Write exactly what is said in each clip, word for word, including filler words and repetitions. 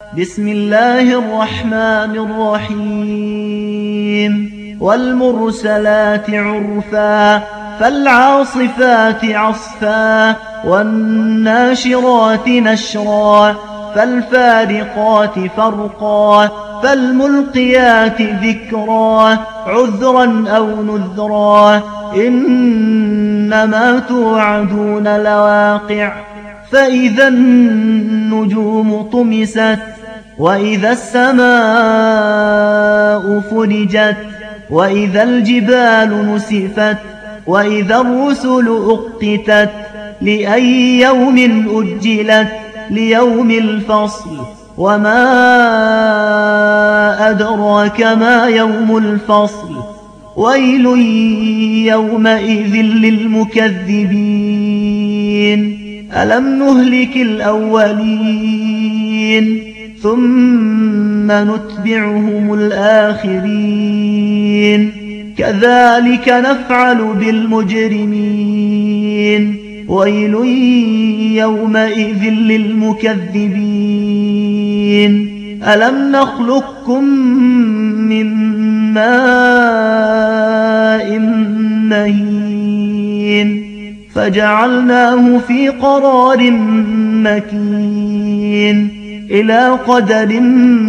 بسم الله الرحمن الرحيم والمرسلات عرفا فالعاصفات عصفا والناشرات نشرا فالفارقات فرقا فالملقيات ذكرا عذرا أو نذرا إنما توعدون لواقع فإذا النجوم طمست وإذا السماء فرجت وإذا الجبال نسفت وإذا الرسل أقتت لأي يوم أجلت ليوم الفصل وما أدراك ما يوم الفصل ويل يومئذ للمكذبين ألم نهلك الأولين ثم نتبعهم الآخرين كذلك نفعل بالمجرمين ويل يومئذ للمكذبين ألم نخلقكم من ماء مهين فجعلناه في قرار مكين إلى قدر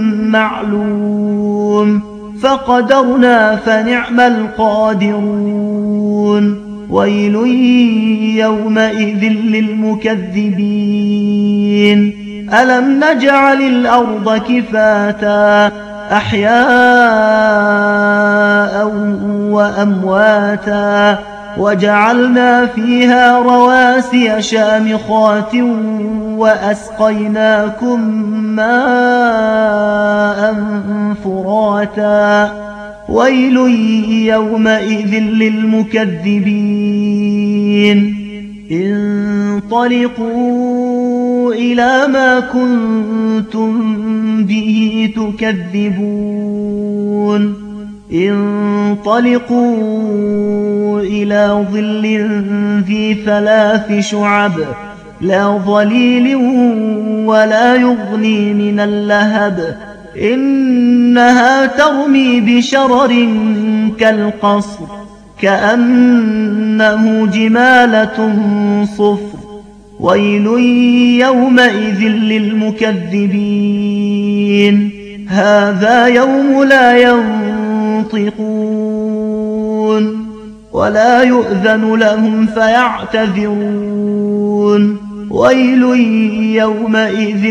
معلوم فقدرنا فنعم القادرون ويل يومئذ للمكذبين ألم نجعل الأرض كفاتا أحياء وأمواتا وجعلنا فيها رواسي شامخات وأسقيناكم ماء فراتا ويل يومئذ للمكذبين انطلقوا إلى ما كنتم به تكذبون انطلقوا إلى ظل ذي ثلاث شعب لا ظليل ولا يغني من اللهب إنها ترمي بشرر كالقصر كأنه جمالة صفر ويل يومئذ للمكذبين هذا يوم لا ينطقون ولا يؤذن لهم فيعتذرون ويل يومئذ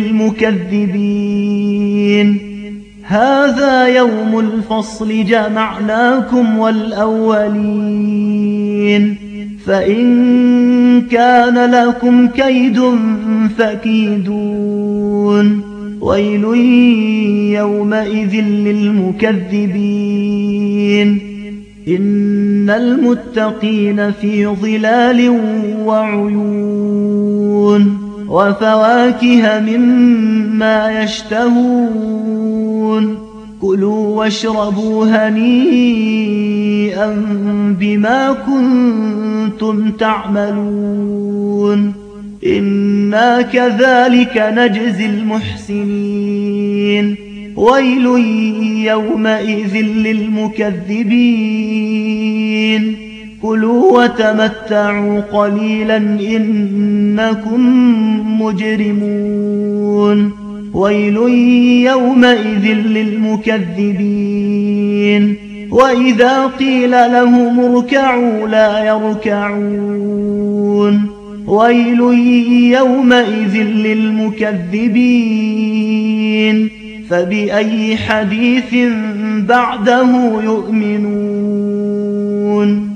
للمكذبين هذا يوم الفصل جمعناكم والأولين فإن كان لكم كيد فكيدون ويل يومئذ للمكذبين إن المتقين في ظلال وعيون وفواكه مما يشتهون كلوا واشربوا هنيئا بما كنتم تعملون إنا كذلك نجزي المحسنين ويل يومئذ للمكذبين كلوا وتمتعوا قليلا إنكم مجرمون ويل يومئذ للمكذبين وإذا قيل لهم اركعوا لا يركعون ويل يومئذ للمكذبين فبأي حديث بعده يؤمنون